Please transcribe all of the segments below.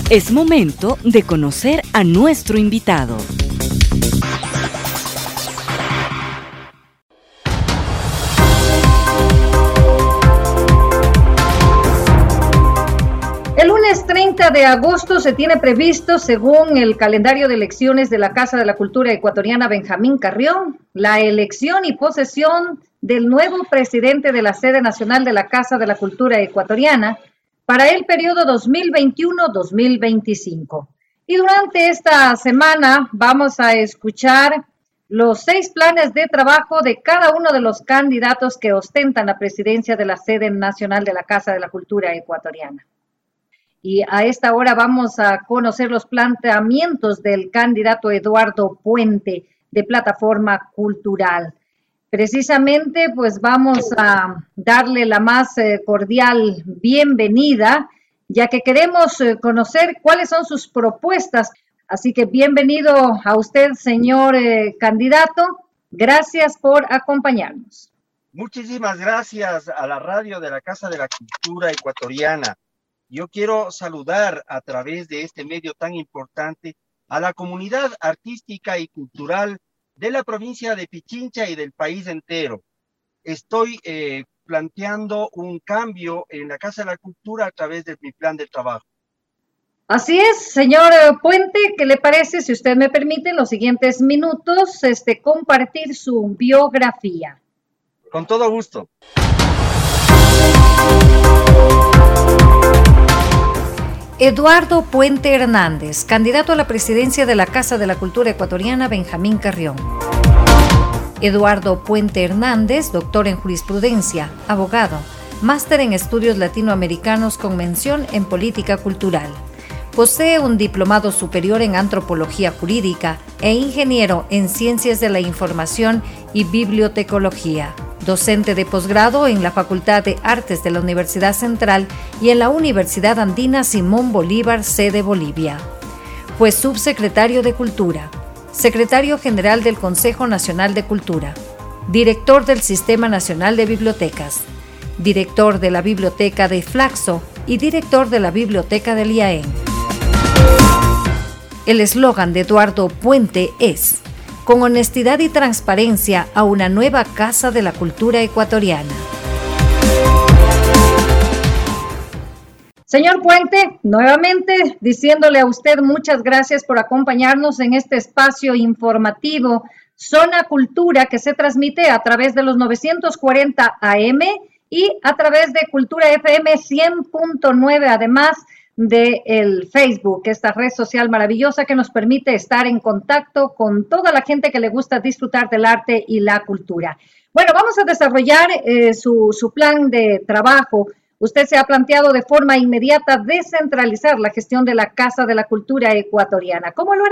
Es momento de conocer a nuestro invitado. El lunes 30 de agosto se tiene previsto, según el calendario de elecciones de la Casa de la Cultura Ecuatoriana Benjamín Carrión, la elección y posesión del nuevo presidente de la sede nacional de la Casa de la Cultura Ecuatoriana para el periodo 2021-2025. Y durante esta semana vamos a escuchar los 6 planes de trabajo de cada uno de los candidatos que ostentan la presidencia de la sede nacional de la Casa de la Cultura Ecuatoriana. Y a esta hora vamos a conocer los planteamientos del candidato Eduardo Puente de Plataforma Cultural. Precisamente, pues vamos a darle la más cordial bienvenida, ya que queremos conocer cuáles son sus propuestas. Así que bienvenido a usted, señor candidato. Gracias por acompañarnos. Muchísimas gracias a la radio de la Casa de la Cultura Ecuatoriana. Yo quiero saludar a través de este medio tan importante a la comunidad artística y cultural de la provincia de Pichincha y del país entero. Estoy planteando un cambio en la Casa de la Cultura a través de mi plan de trabajo. Así es, señor Puente, ¿qué le parece, si usted me permite, en los siguientes minutos, compartir su biografía? Con todo gusto. Eduardo Puente Hernández, candidato a la presidencia de la Casa de la Cultura Ecuatoriana Benjamín Carrión. Eduardo Puente Hernández, doctor en jurisprudencia, abogado, máster en estudios latinoamericanos con mención en política cultural. Posee un diplomado superior en antropología jurídica e ingeniero en ciencias de la información y bibliotecología. Docente de posgrado en la Facultad de Artes de la Universidad Central y en la Universidad Andina Simón Bolívar, sede Bolivia. Fue subsecretario de Cultura, secretario general del Consejo Nacional de Cultura, director del Sistema Nacional de Bibliotecas, director de la Biblioteca de Flaxo y director de la Biblioteca del IAEN. El eslogan de Eduardo Puente es: con honestidad y transparencia a una nueva Casa de la Cultura Ecuatoriana. Señor Puente, nuevamente diciéndole a usted muchas gracias por acompañarnos en este espacio informativo Zona Cultura, que se transmite a través de los 940 AM y a través de Cultura FM 100.9, además del Facebook, esta red social maravillosa que nos permite estar en contacto con toda la gente que le gusta disfrutar del arte y la cultura. Bueno, vamos a desarrollar su plan de trabajo. Usted se ha planteado de forma inmediata descentralizar la gestión de la Casa de la Cultura Ecuatoriana. ¿Cómo lo hará?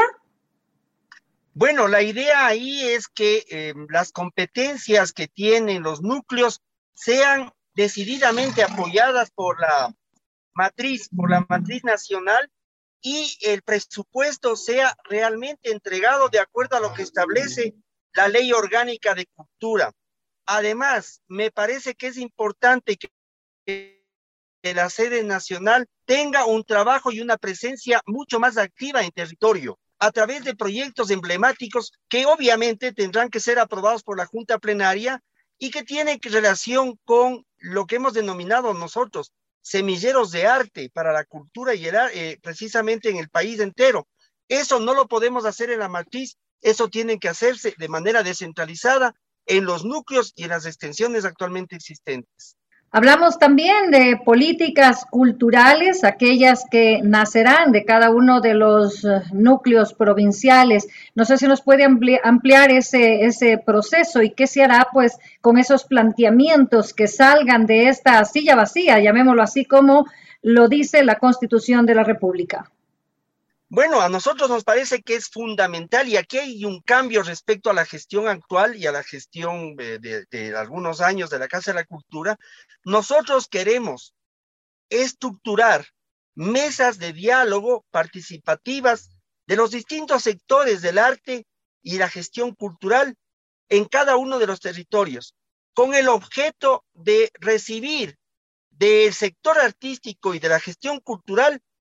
Bueno, la idea ahí es que las competencias que tienen los núcleos sean decididamente apoyadas por la matriz nacional, y el presupuesto sea realmente entregado de acuerdo a lo que establece la Ley Orgánica de Cultura. Además, me parece que es importante que la sede nacional tenga un trabajo y una presencia mucho más activa en territorio, a través de proyectos emblemáticos que obviamente tendrán que ser aprobados por la Junta Plenaria y que tienen relación con lo que hemos denominado nosotros semilleros de arte para la cultura y precisamente en el país entero. Eso no lo podemos hacer en la matriz, eso tiene que hacerse de manera descentralizada en los núcleos y en las extensiones actualmente existentes. Hablamos también de políticas culturales, aquellas que nacerán de cada uno de los núcleos provinciales. No sé si nos puede ampliar ese proceso y qué se hará pues con esos planteamientos que salgan de esta silla vacía, llamémoslo así como lo dice la Constitución de la República. Bueno, a nosotros nos parece que es fundamental, y aquí hay un cambio respecto a la gestión actual y a la gestión de algunos años de la Casa de la Cultura. Nosotros queremos estructurar mesas de diálogo participativas de los distintos sectores del arte y la gestión cultural en cada uno de los territorios, con el objeto de recibir del sector artístico y de la gestión cultural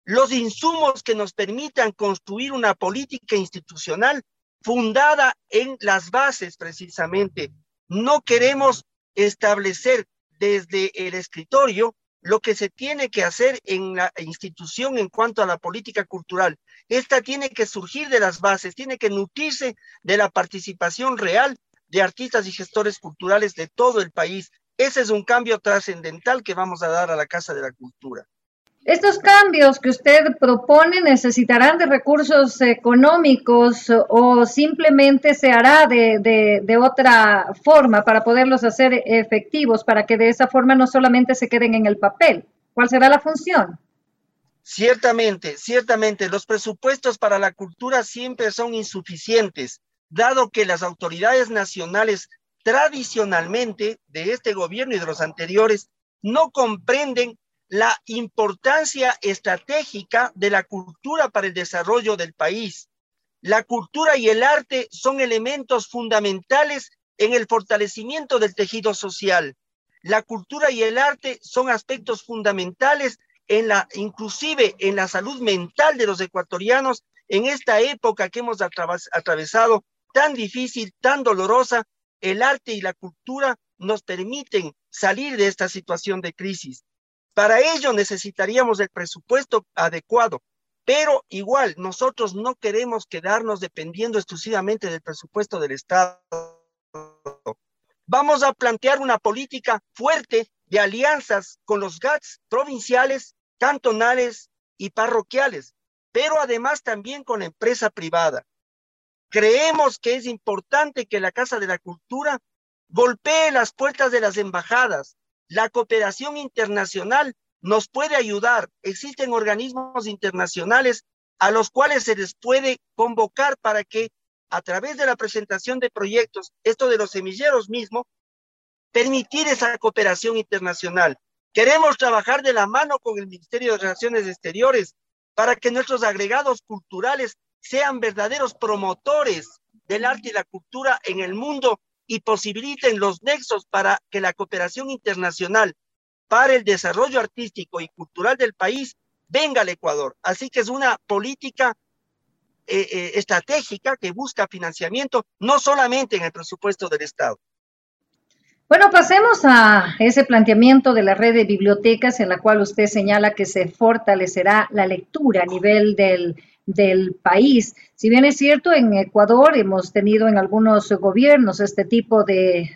los insumos que nos permitan construir una política institucional fundada en las bases, precisamente. No queremos establecer desde el escritorio lo que se tiene que hacer en la institución en cuanto a la política cultural. Esta tiene que surgir de las bases, tiene que nutrirse de la participación real de artistas y gestores culturales de todo el país. Ese es un cambio trascendental que vamos a dar a la Casa de la Cultura. ¿Estos cambios que usted propone necesitarán de recursos económicos o simplemente se hará de otra forma para poderlos hacer efectivos, para que de esa forma no solamente se queden en el papel? ¿Cuál será la función? Ciertamente, los presupuestos para la cultura siempre son insuficientes, dado que las autoridades nacionales tradicionalmente de este gobierno y de los anteriores no comprenden la importancia estratégica de la cultura para el desarrollo del país. La cultura y el arte son elementos fundamentales en el fortalecimiento del tejido social. La cultura y el arte son aspectos fundamentales inclusive en la salud mental de los ecuatorianos en esta época que hemos atravesado tan difícil, tan dolorosa. El arte y la cultura nos permiten salir de esta situación de crisis. Para ello necesitaríamos el presupuesto adecuado, pero igual nosotros no queremos quedarnos dependiendo exclusivamente del presupuesto del Estado. Vamos a plantear una política fuerte de alianzas con los GATS provinciales, cantonales y parroquiales, pero además también con la empresa privada. Creemos que es importante que la Casa de la Cultura golpee las puertas de las embajadas. La cooperación internacional nos puede ayudar. Existen organismos internacionales a los cuales se les puede convocar para que a través de la presentación de proyectos, esto de los semilleros mismo, permitir esa cooperación internacional. Queremos trabajar de la mano con el Ministerio de Relaciones Exteriores para que nuestros agregados culturales sean verdaderos promotores del arte y la cultura en el mundo y posibiliten los nexos para que la cooperación internacional para el desarrollo artístico y cultural del país venga al Ecuador. Así que es una política estratégica que busca financiamiento no solamente en el presupuesto del Estado. Bueno, pasemos a ese planteamiento de la red de bibliotecas en la cual usted señala que se fortalecerá la lectura a nivel del país. Si bien es cierto, en Ecuador hemos tenido en algunos gobiernos este tipo de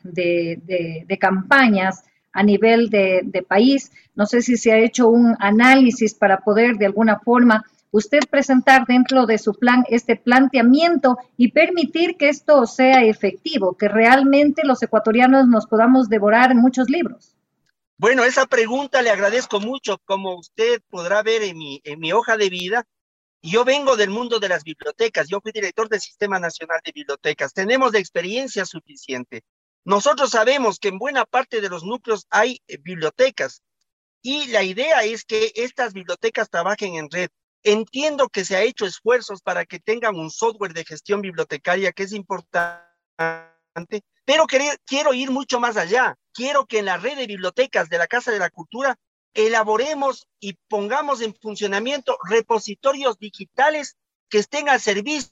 campañas a nivel de país. No sé si se ha hecho un análisis para poder de alguna forma usted presentar dentro de su plan este planteamiento y permitir que esto sea efectivo, que realmente los ecuatorianos nos podamos devorar muchos libros. Bueno, esa pregunta le agradezco mucho. Como usted podrá ver en mi hoja de vida, yo vengo del mundo de las bibliotecas. Yo fui director del Sistema Nacional de Bibliotecas. Tenemos la experiencia suficiente. Nosotros sabemos que en buena parte de los núcleos hay bibliotecas y la idea es que estas bibliotecas trabajen en red. Entiendo que se ha hecho esfuerzos para que tengan un software de gestión bibliotecaria que es importante, pero quiero ir mucho más allá. Quiero que en la red de bibliotecas de la Casa de la Cultura elaboremos y pongamos en funcionamiento repositorios digitales que estén al servicio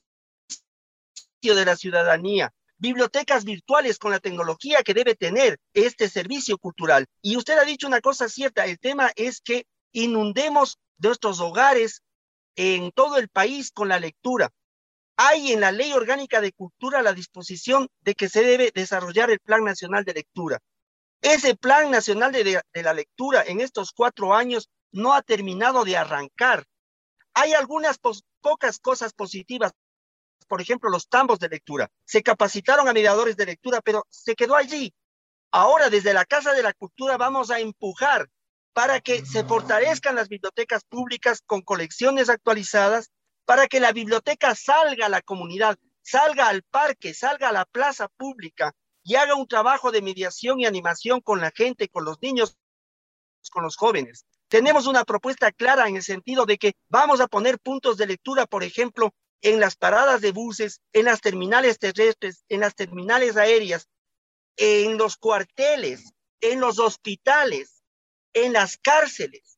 de la ciudadanía, bibliotecas virtuales con la tecnología que debe tener este servicio cultural. Y usted ha dicho una cosa cierta, el tema es que inundemos nuestros hogares en todo el país con la lectura. Hay en la Ley Orgánica de Cultura la disposición de que se debe desarrollar el Plan Nacional de Lectura. Ese Plan Nacional de la Lectura en estos 4 años no ha terminado de arrancar. Hay algunas pocas cosas positivas. Por ejemplo, los tambos de lectura. Se capacitaron a mediadores de lectura, pero se quedó allí. Ahora, desde la Casa de la Cultura vamos a empujar para que se fortalezcan las bibliotecas públicas con colecciones actualizadas, para que la biblioteca salga a la comunidad, salga al parque, salga a la plaza pública y haga un trabajo de mediación y animación con la gente, con los niños, con los jóvenes. Tenemos una propuesta clara en el sentido de que vamos a poner puntos de lectura, por ejemplo, en las paradas de buses, en las terminales terrestres, en las terminales aéreas, en los cuarteles, en los hospitales, en las cárceles.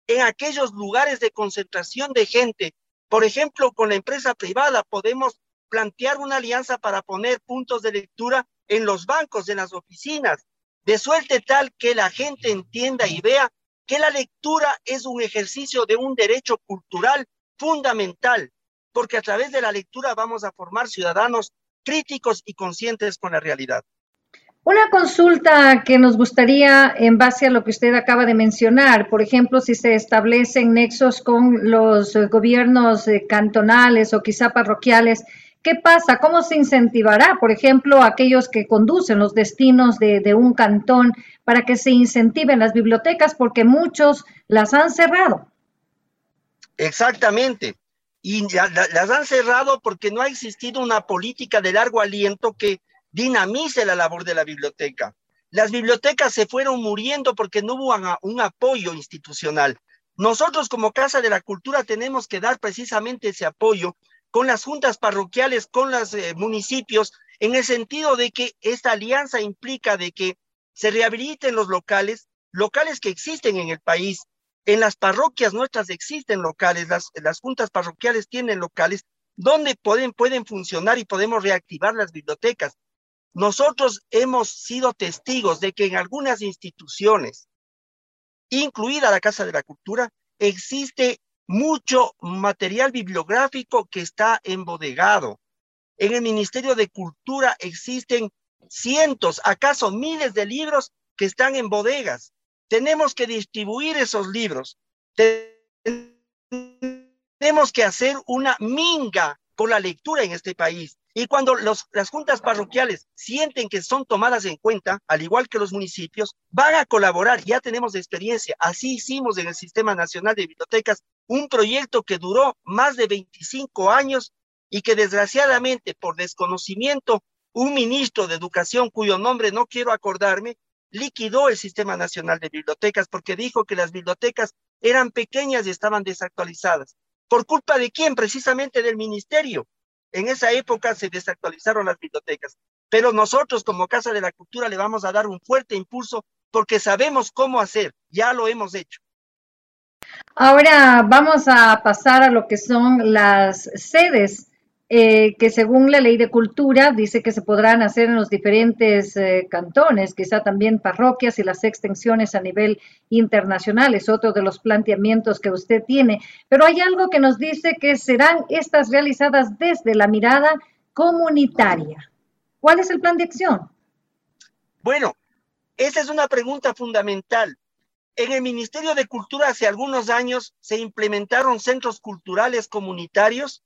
en aquellos lugares de concentración de gente. Por ejemplo, con la empresa privada podemos plantear una alianza para poner puntos de lectura en los bancos, en las oficinas, de suerte tal que la gente entienda y vea que la lectura es un ejercicio de un derecho cultural fundamental, porque a través de la lectura vamos a formar ciudadanos críticos y conscientes con la realidad. Una consulta que nos gustaría en base a lo que usted acaba de mencionar, por ejemplo, si se establecen nexos con los gobiernos cantonales o quizá parroquiales, ¿qué pasa? ¿Cómo se incentivará, por ejemplo, a aquellos que conducen los destinos de un cantón para que se incentiven las bibliotecas? Porque muchos las han cerrado. Exactamente. Y las han cerrado porque no ha existido una política de largo aliento que dinamice la labor de la biblioteca. Las bibliotecas se fueron muriendo porque no hubo un apoyo institucional. Nosotros como Casa de la Cultura tenemos que dar precisamente ese apoyo con las juntas parroquiales, con los municipios, en el sentido de que esta alianza implica de que se rehabiliten los locales que existen en el país. En las parroquias nuestras existen locales, las juntas parroquiales tienen locales donde pueden funcionar y podemos reactivar las bibliotecas. Nosotros hemos sido testigos de que en algunas instituciones, incluida la Casa de la Cultura, existe mucho material bibliográfico que está embodegado. En el Ministerio de Cultura existen cientos, acaso miles de libros que están en bodegas. Tenemos que distribuir esos libros. Tenemos que hacer una minga por la lectura en este país. Y cuando las juntas parroquiales sienten que son tomadas en cuenta, al igual que los municipios, van a colaborar. Ya tenemos experiencia. Así hicimos en el Sistema Nacional de Bibliotecas un proyecto que duró más de 25 años y que desgraciadamente por desconocimiento, un ministro de Educación, cuyo nombre no quiero acordarme, liquidó el Sistema Nacional de Bibliotecas porque dijo que las bibliotecas eran pequeñas y estaban desactualizadas. ¿Por culpa de quién? Precisamente del ministerio. En esa época se desactualizaron las bibliotecas, pero nosotros como Casa de la Cultura le vamos a dar un fuerte impulso porque sabemos cómo hacer, ya lo hemos hecho. Ahora vamos a pasar a lo que son las sedes, que según la Ley de Cultura dice que se podrán hacer en los diferentes cantones, quizá también parroquias y las extensiones a nivel internacional, es otro de los planteamientos que usted tiene, pero hay algo que nos dice que serán estas realizadas desde la mirada comunitaria. ¿Cuál es el plan de acción? Bueno, esa es una pregunta fundamental. En el Ministerio de Cultura hace algunos años se implementaron centros culturales comunitarios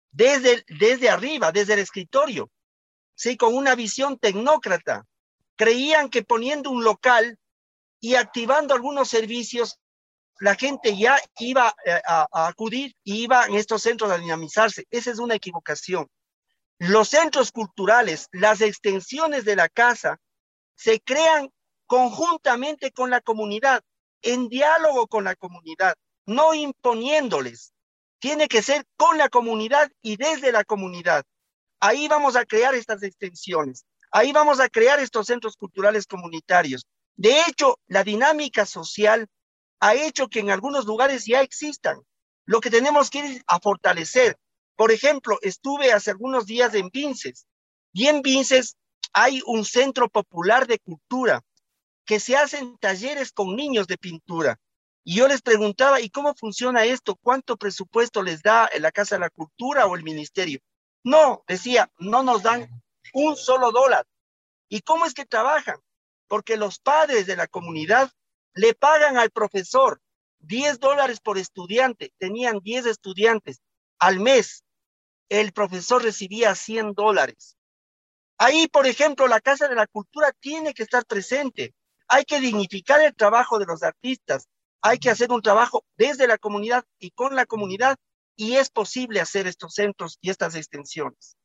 desde arriba, desde el escritorio, sí, con una visión tecnócrata. Creían que poniendo un local y activando algunos servicios, la gente ya iba a acudir y iba en estos centros a dinamizarse. Esa es una equivocación. Los centros culturales, las extensiones de la casa, se crean conjuntamente con la comunidad, en diálogo con la comunidad, no imponiéndoles. Tiene que ser con la comunidad y desde la comunidad. Ahí vamos a crear estas extensiones. Ahí vamos a crear estos centros culturales comunitarios. De hecho, la dinámica social ha hecho que en algunos lugares ya existan. Lo que tenemos que ir a fortalecer. Por ejemplo, estuve hace algunos días en Vinces. Y en Vinces hay un centro popular de cultura que se hacen talleres con niños de pintura. Y yo les preguntaba, ¿y cómo funciona esto? ¿Cuánto presupuesto les da la Casa de la Cultura o el ministerio? No, decía, no nos dan un solo dólar. ¿Y cómo es que trabajan? Porque los padres de la comunidad le pagan al profesor $10 por estudiante. Tenían 10 estudiantes al mes. El profesor recibía $100. Ahí, por ejemplo, la Casa de la Cultura tiene que estar presente. Hay que dignificar el trabajo de los artistas. Hay que hacer un trabajo desde la comunidad y con la comunidad, y es posible hacer estos centros y estas extensiones.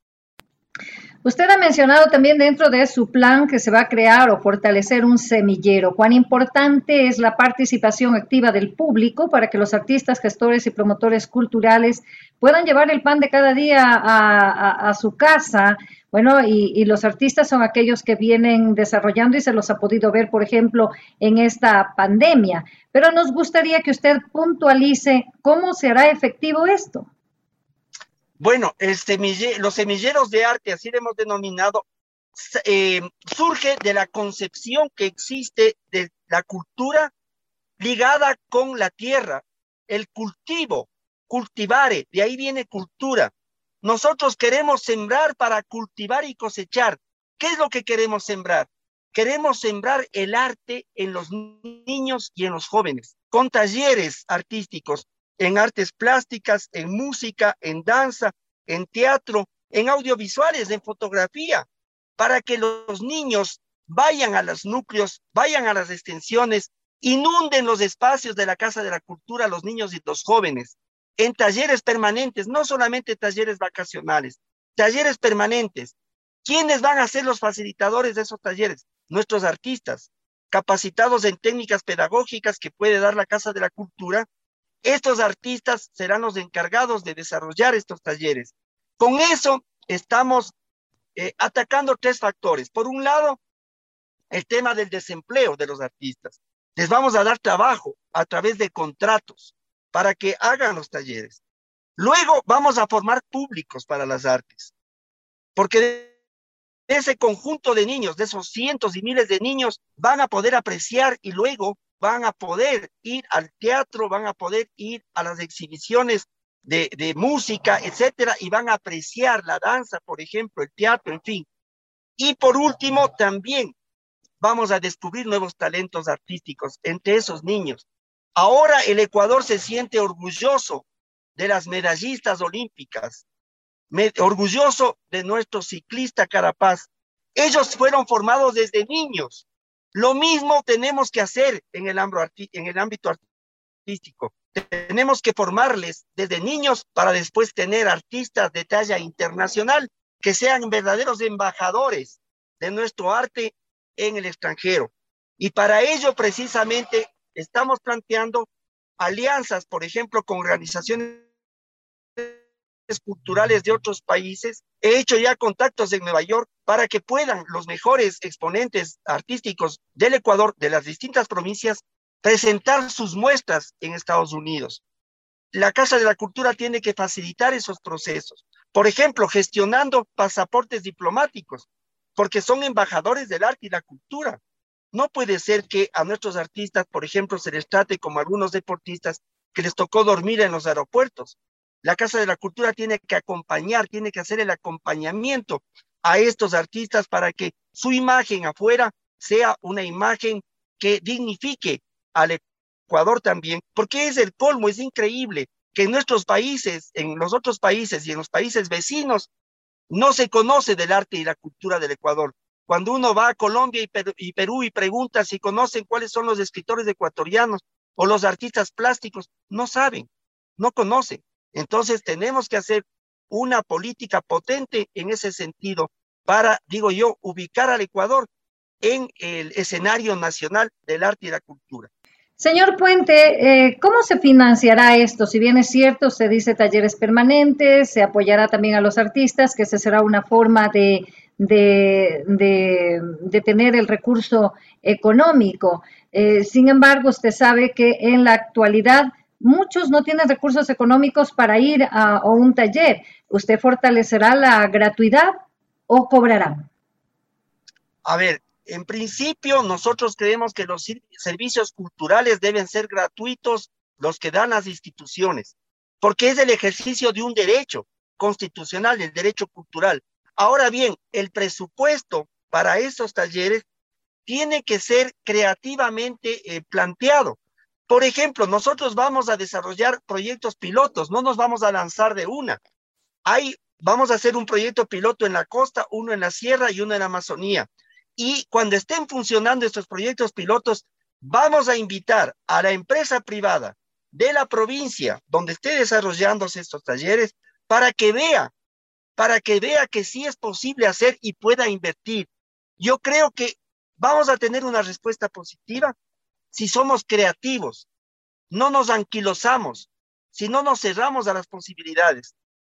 Usted ha mencionado también dentro de su plan que se va a crear o fortalecer un semillero. ¿Cuán importante es la participación activa del público para que los artistas, gestores y promotores culturales puedan llevar el pan de cada día a su casa? Bueno, y los artistas son aquellos que vienen desarrollando y se los ha podido ver, por ejemplo, en esta pandemia. Pero nos gustaría que usted puntualice cómo se hará efectivo esto. Bueno, los semilleros de arte, así lo hemos denominado, surge de la concepción que existe de la cultura ligada con la tierra, el cultivo, cultivare, de ahí viene cultura. Nosotros queremos sembrar para cultivar y cosechar. ¿Qué es lo que queremos sembrar? Queremos sembrar el arte en los niños y en los jóvenes, con talleres artísticos, en artes plásticas, en música, en danza, en teatro, en audiovisuales, en fotografía, para que los niños vayan a los núcleos, vayan a las extensiones, inunden los espacios de la Casa de la Cultura, los niños y los jóvenes, en talleres permanentes, no solamente talleres vacacionales, talleres permanentes. ¿Quiénes van a ser los facilitadores de esos talleres? Nuestros artistas, capacitados en técnicas pedagógicas que puede dar la Casa de la Cultura. Estos artistas serán los encargados de desarrollar estos talleres. Con eso estamos atacando tres factores. Por un lado, el tema del desempleo de los artistas. Les vamos a dar trabajo a través de contratos para que hagan los talleres. Luego vamos a formar públicos para las artes, porque de ese conjunto de niños, de esos cientos y miles de niños, van a poder apreciar y luego van a poder ir al teatro, van a poder ir a las exhibiciones de música, etcétera, y van a apreciar la danza, por ejemplo, el teatro, en fin. Y por último, también vamos a descubrir nuevos talentos artísticos entre esos niños. Ahora el Ecuador se siente orgulloso de las medallistas olímpicas, orgulloso de nuestro ciclista Carapaz. Ellos fueron formados desde niños. Lo mismo tenemos que hacer en el ámbito artístico. Tenemos que formarles desde niños para después tener artistas de talla internacional que sean verdaderos embajadores de nuestro arte en el extranjero. Y para ello precisamente estamos planteando alianzas, por ejemplo, con organizaciones culturales de otros países. He hecho ya contactos en Nueva York para que puedan los mejores exponentes artísticos del Ecuador, de las distintas provincias, presentar sus muestras en Estados Unidos. La Casa de la Cultura tiene que facilitar esos procesos. Por ejemplo, gestionando pasaportes diplomáticos, porque son embajadores del arte y la cultura. No puede ser que a nuestros artistas, por ejemplo, se les trate como a algunos deportistas que les tocó dormir en los aeropuertos. La Casa de la Cultura tiene que acompañar, tiene que hacer el acompañamiento a estos artistas para que su imagen afuera sea una imagen que dignifique al Ecuador también, porque es el colmo, es increíble que en nuestros países, en los otros países y en los países vecinos, no se conoce del arte y la cultura del Ecuador. Cuando uno va a Colombia y Perú y pregunta si conocen cuáles son los escritores ecuatorianos o los artistas plásticos, no saben, no conocen. Entonces tenemos que hacer una política potente en ese sentido para, digo yo, ubicar al Ecuador en el escenario nacional del arte y la cultura. Señor Puente, ¿cómo se financiará esto? Si bien es cierto, se dice talleres permanentes, se apoyará también a los artistas, que esa será una forma de tener el recurso económico. Sin embargo, usted sabe que en la actualidad muchos no tienen recursos económicos para ir a un taller. ¿Usted fortalecerá la gratuidad o cobrará? A ver, en principio nosotros creemos que los servicios culturales deben ser gratuitos, los que dan las instituciones, porque es el ejercicio de un derecho constitucional, el derecho cultural. Ahora bien, el presupuesto para esos talleres tiene que ser creativamente planteado. Por ejemplo, nosotros vamos a desarrollar proyectos pilotos, no nos vamos a lanzar de una. Vamos a hacer un proyecto piloto en la costa, uno en la sierra y uno en la Amazonía. Y cuando estén funcionando estos proyectos pilotos, vamos a invitar a la empresa privada de la provincia donde esté desarrollándose estos talleres para que vea que sí es posible hacer y pueda invertir. Yo creo que vamos a tener una respuesta positiva si somos creativos, no nos anquilosamos, si no nos cerramos a las posibilidades.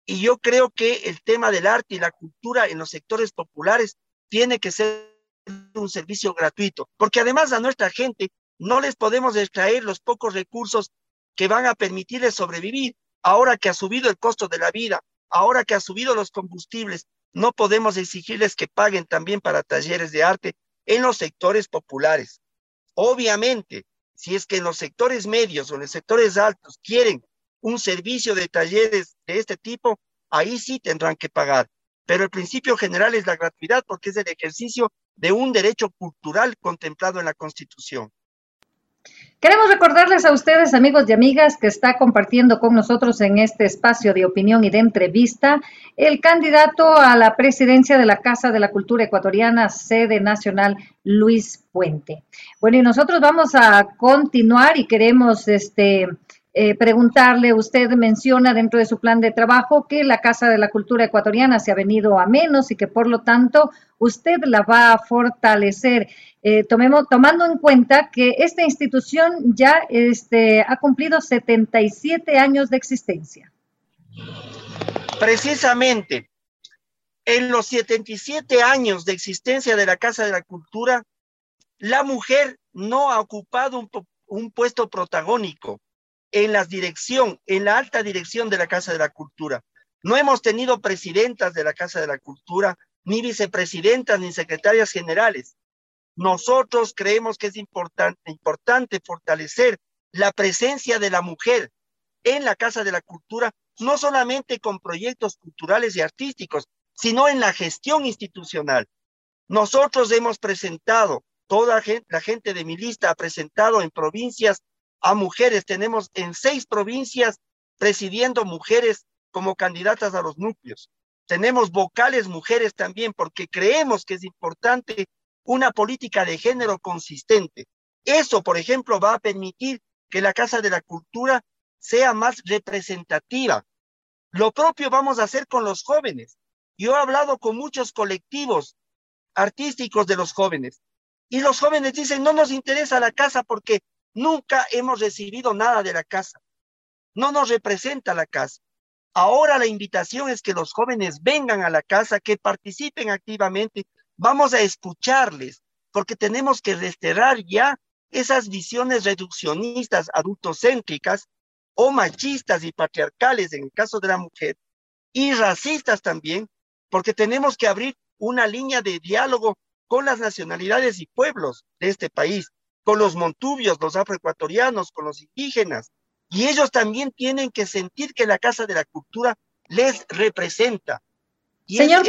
y yo creo que el tema del arte y la cultura en los sectores populares tiene que ser un servicio gratuito, porque además a nuestra gente no les podemos extraer los pocos recursos que van a permitirles sobrevivir. Ahora que ha subido el costo de la vida, ahora que ha subido los combustibles, no podemos exigirles que paguen también para talleres de arte en los sectores populares. Obviamente, si es que en los sectores medios o en los sectores altos quieren un servicio de talleres de este tipo, ahí sí tendrán que pagar. Pero el principio general es la gratuidad porque es el ejercicio de un derecho cultural contemplado en la Constitución. Queremos recordarles a ustedes, amigos y amigas, que está compartiendo con nosotros en este espacio de opinión y de entrevista el candidato a la presidencia de la Casa de la Cultura Ecuatoriana, sede nacional, Luis Puente. Bueno, y nosotros vamos a continuar y queremos preguntarle, usted menciona dentro de su plan de trabajo que la Casa de la Cultura Ecuatoriana se ha venido a menos y que por lo tanto usted la va a fortalecer. Tomando en cuenta que esta institución ya ha cumplido 77 años de existencia. Precisamente, en los 77 años de existencia de la Casa de la Cultura, la mujer no ha ocupado un puesto protagónico en la alta dirección de la Casa de la Cultura. No hemos tenido presidentas de la Casa de la Cultura, ni vicepresidentas, ni secretarias generales. Nosotros creemos que es importante fortalecer la presencia de la mujer en la Casa de la Cultura, no solamente con proyectos culturales y artísticos, sino en la gestión institucional. Nosotros hemos presentado, toda la gente de mi lista ha presentado en provincias a mujeres. Tenemos en 6 provincias presidiendo mujeres como candidatas a los núcleos. Tenemos vocales mujeres también, porque creemos que es importante una política de género consistente. Eso, por ejemplo, va a permitir que la Casa de la Cultura sea más representativa. Lo propio vamos a hacer con los jóvenes. Yo he hablado con muchos colectivos artísticos de los jóvenes, y los jóvenes dicen, no nos interesa la casa porque nunca hemos recibido nada de la casa. No nos representa la casa. Ahora la invitación es que los jóvenes vengan a la casa, que participen activamente. Vamos a escucharles, porque tenemos que desterrar ya esas visiones reduccionistas, adultocéntricas o machistas y patriarcales en el caso de la mujer, y racistas también, porque tenemos que abrir una línea de diálogo con las nacionalidades y pueblos de este país, con los montubios, los afroecuatorianos, con los indígenas, y ellos también tienen que sentir que la Casa de la Cultura les representa. Y señor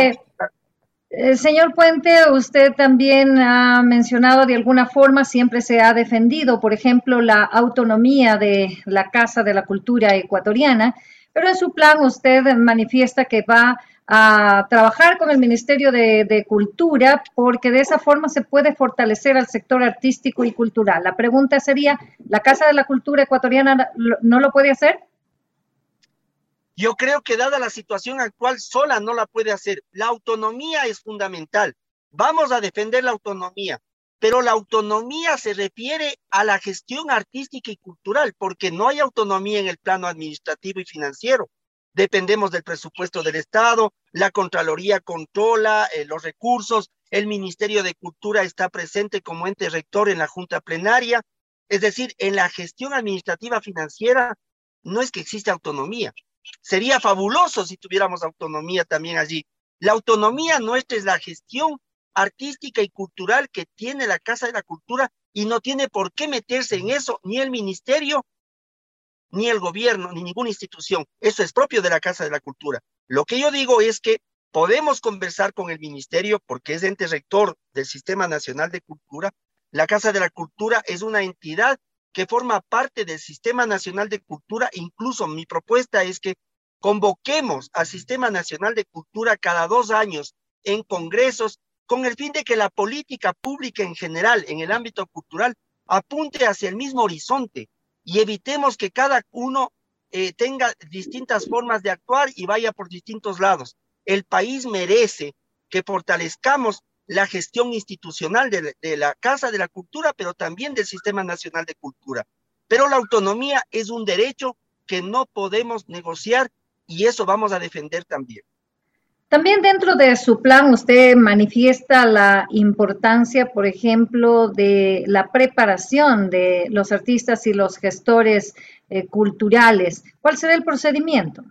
Puente, usted también ha mencionado de alguna forma, siempre se ha defendido, por ejemplo, la autonomía de la Casa de la Cultura Ecuatoriana, pero en su plan usted manifiesta que va a trabajar con el Ministerio de Cultura porque de esa forma se puede fortalecer al sector artístico y cultural. La pregunta sería, ¿la Casa de la Cultura Ecuatoriana no lo puede hacer? Yo creo que dada la situación actual, sola no la puede hacer. La autonomía es fundamental. Vamos a defender la autonomía, pero la autonomía se refiere a la gestión artística y cultural, porque no hay autonomía en el plano administrativo y financiero. Dependemos del presupuesto del Estado, la Contraloría controla los recursos, el Ministerio de Cultura está presente como ente rector en la Junta Plenaria. Es decir, en la gestión administrativa financiera no es que existe autonomía. Sería fabuloso si tuviéramos autonomía también allí. La autonomía nuestra es la gestión artística y cultural que tiene la Casa de la Cultura y no tiene por qué meterse en eso ni el ministerio, ni el gobierno, ni ninguna institución. Eso es propio de la Casa de la Cultura. Lo que yo digo es que podemos conversar con el ministerio porque es ente rector del Sistema Nacional de Cultura. La Casa de la Cultura es una entidad que forma parte del Sistema Nacional de Cultura. Incluso mi propuesta es que convoquemos al Sistema Nacional de Cultura cada 2 años en congresos con el fin de que la política pública en general en el ámbito cultural apunte hacia el mismo horizonte y evitemos que cada uno tenga distintas formas de actuar y vaya por distintos lados. El país merece que fortalezcamos la gestión institucional de la Casa de la Cultura, pero también del Sistema Nacional de Cultura. Pero la autonomía es un derecho que no podemos negociar y eso vamos a defender también. También dentro de su plan usted manifiesta la importancia, por ejemplo, de la preparación de los artistas y los gestores culturales. ¿Cuál será el procedimiento?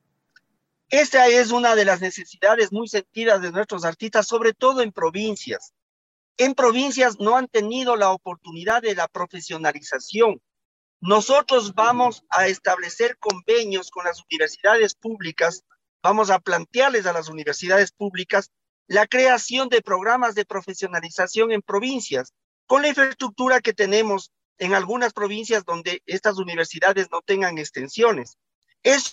Esta es una de las necesidades muy sentidas de nuestros artistas, sobre todo en provincias. En provincias no han tenido la oportunidad de la profesionalización. Nosotros vamos a establecer convenios con las universidades públicas, vamos a plantearles a las universidades públicas la creación de programas de profesionalización en provincias, con la infraestructura que tenemos en algunas provincias donde estas universidades no tengan extensiones. Esto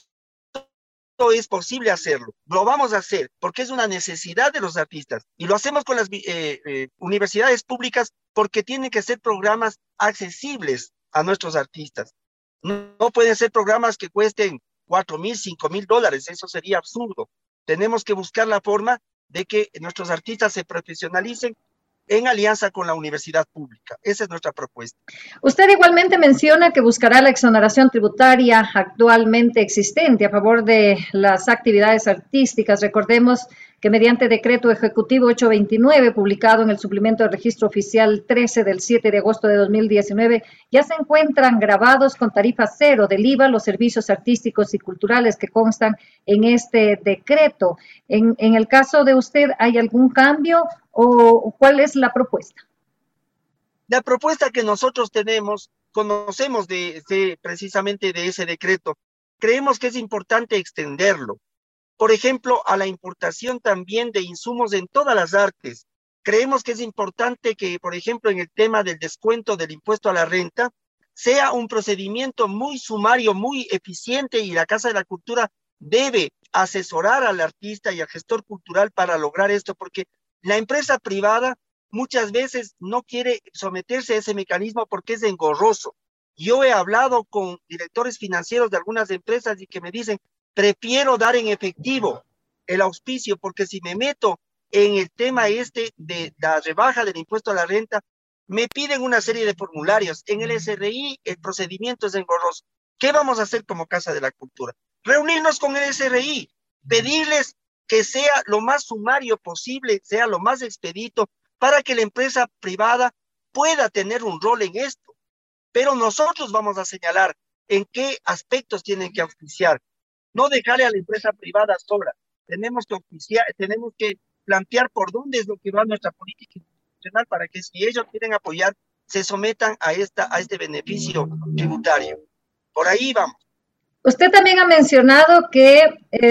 es posible hacerlo, lo vamos a hacer porque es una necesidad de los artistas y lo hacemos con las universidades públicas porque tienen que ser programas accesibles a nuestros artistas. No pueden ser programas que cuesten $4,000, $5,000, eso sería absurdo. Tenemos que buscar la forma de que nuestros artistas se profesionalicen en alianza con la universidad pública. Esa es nuestra propuesta. Usted igualmente menciona que buscará la exoneración tributaria actualmente existente a favor de las actividades artísticas. Recordemos que mediante decreto ejecutivo 829, publicado en el suplemento de registro oficial 13 del 7 de agosto de 2019, ya se encuentran grabados con tarifa cero del IVA los servicios artísticos y culturales que constan en este decreto. En el caso de usted, ¿hay algún cambio o cuál es la propuesta? La propuesta que nosotros tenemos, conocemos precisamente de ese decreto, creemos que es importante extenderlo. Por ejemplo, a la importación también de insumos en todas las artes. Creemos que es importante que, por ejemplo, en el tema del descuento del impuesto a la renta, sea un procedimiento muy sumario, muy eficiente, y la Casa de la Cultura debe asesorar al artista y al gestor cultural para lograr esto, porque la empresa privada muchas veces no quiere someterse a ese mecanismo porque es engorroso. Yo he hablado con directores financieros de algunas empresas y que me dicen, prefiero dar en efectivo el auspicio, porque si me meto en el tema de la rebaja del impuesto a la renta, me piden una serie de formularios. En el SRI el procedimiento es engorroso. ¿Qué vamos a hacer como Casa de la Cultura? Reunirnos con el SRI, pedirles que sea lo más sumario posible, sea lo más expedito, para que la empresa privada pueda tener un rol en esto. Pero nosotros vamos a señalar en qué aspectos tienen que auspiciar. No dejarle a la empresa privada sola. Tenemos que auspiciar, tenemos que plantear por dónde es lo que va nuestra política institucional para que si ellos quieren apoyar, se sometan a este beneficio tributario. Por ahí vamos. Usted también ha mencionado que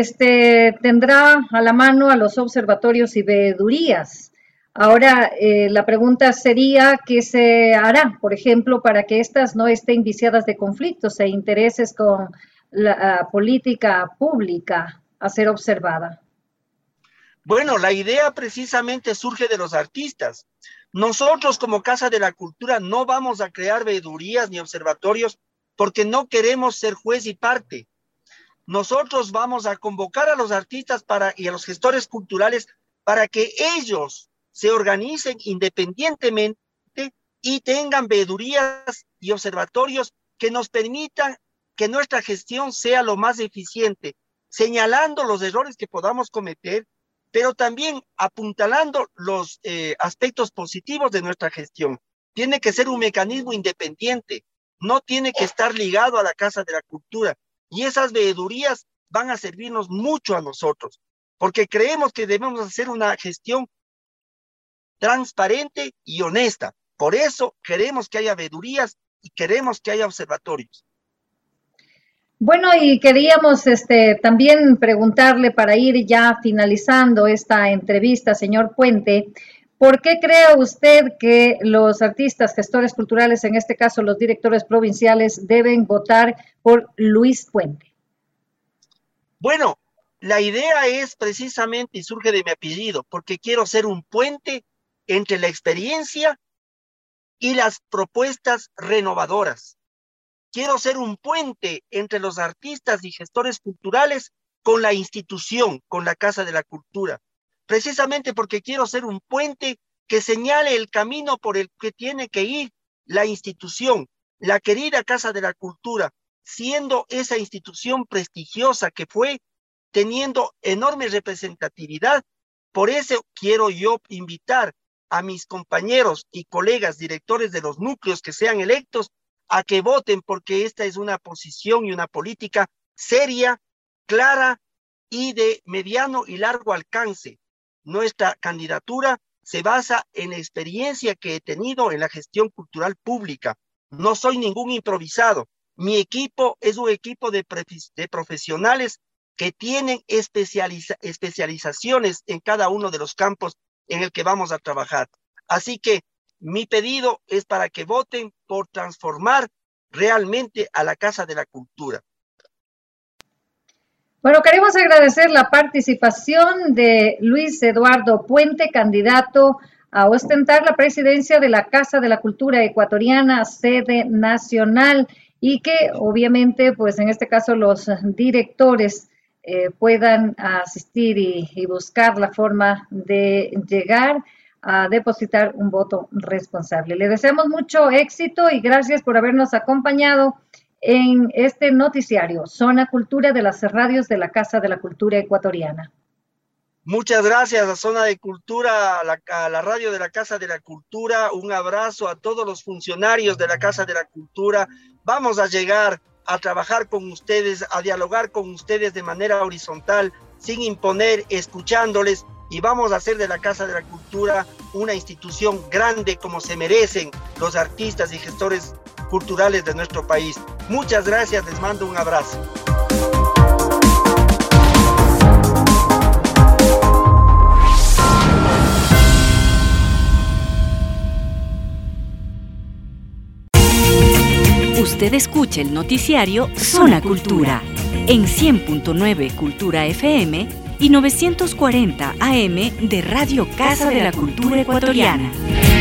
tendrá a la mano a los observatorios y veedurías. Ahora, la pregunta sería, ¿qué se hará, por ejemplo, para que éstas no estén viciadas de conflictos e intereses con la política pública a ser observada? Bueno, la idea precisamente surge de los artistas. Nosotros como Casa de la Cultura no vamos a crear veedurías ni observatorios porque no queremos ser juez y parte. Nosotros vamos a convocar a los artistas y a los gestores culturales para que ellos se organicen independientemente y tengan veedurías y observatorios que nos permitan que nuestra gestión sea lo más eficiente, señalando los errores que podamos cometer, pero también apuntalando los aspectos positivos de nuestra gestión. Tiene que ser un mecanismo independiente, no tiene que estar ligado a la Casa de la Cultura. Y esas veedurías van a servirnos mucho a nosotros, porque creemos que debemos hacer una gestión transparente y honesta. Por eso queremos que haya veedurías y queremos que haya observatorios. Bueno, y queríamos también preguntarle, para ir ya finalizando esta entrevista, señor Puente, ¿por qué cree usted que los artistas, gestores culturales, en este caso los directores provinciales, deben votar por Luis Puente? Bueno, la idea es precisamente, y surge de mi apellido, porque quiero ser un puente entre la experiencia y las propuestas renovadoras. Quiero ser un puente entre los artistas y gestores culturales con la institución, con la Casa de la Cultura. Precisamente porque quiero ser un puente que señale el camino por el que tiene que ir la institución, la querida Casa de la Cultura, siendo esa institución prestigiosa que fue, teniendo enorme representatividad. Por eso quiero yo invitar a mis compañeros y colegas directores de los núcleos que sean electos a que voten, porque esta es una posición y una política seria, clara y de mediano y largo alcance. Nuestra candidatura se basa en la experiencia que he tenido en la gestión cultural pública. No soy ningún improvisado. Mi equipo es un equipo de profesionales que tienen especializaciones en cada uno de los campos en el que vamos a trabajar. Así que mi pedido es para que voten por transformar realmente a la Casa de la Cultura. Bueno, queremos agradecer la participación de Luis Eduardo Puente, candidato a ostentar la presidencia de la Casa de la Cultura Ecuatoriana, sede nacional, y que obviamente, pues en este caso, los directores puedan asistir y buscar la forma de llegar a depositar un voto responsable. Le deseamos mucho éxito y gracias por habernos acompañado en este noticiario, Zona Cultura de las radios de la Casa de la Cultura Ecuatoriana. Muchas gracias a Zona de Cultura, a la radio de la Casa de la Cultura. Un abrazo a todos los funcionarios de la Casa de la Cultura. Vamos a llegar a trabajar con ustedes, a dialogar con ustedes de manera horizontal, sin imponer, escuchándoles, y vamos a hacer de la Casa de la Cultura una institución grande como se merecen los artistas y gestores culturales de nuestro país. Muchas gracias, les mando un abrazo. Usted escucha el noticiario Zona Cultura en 100.9 Cultura FM y 940 AM de Radio Casa de la Cultura Ecuatoriana.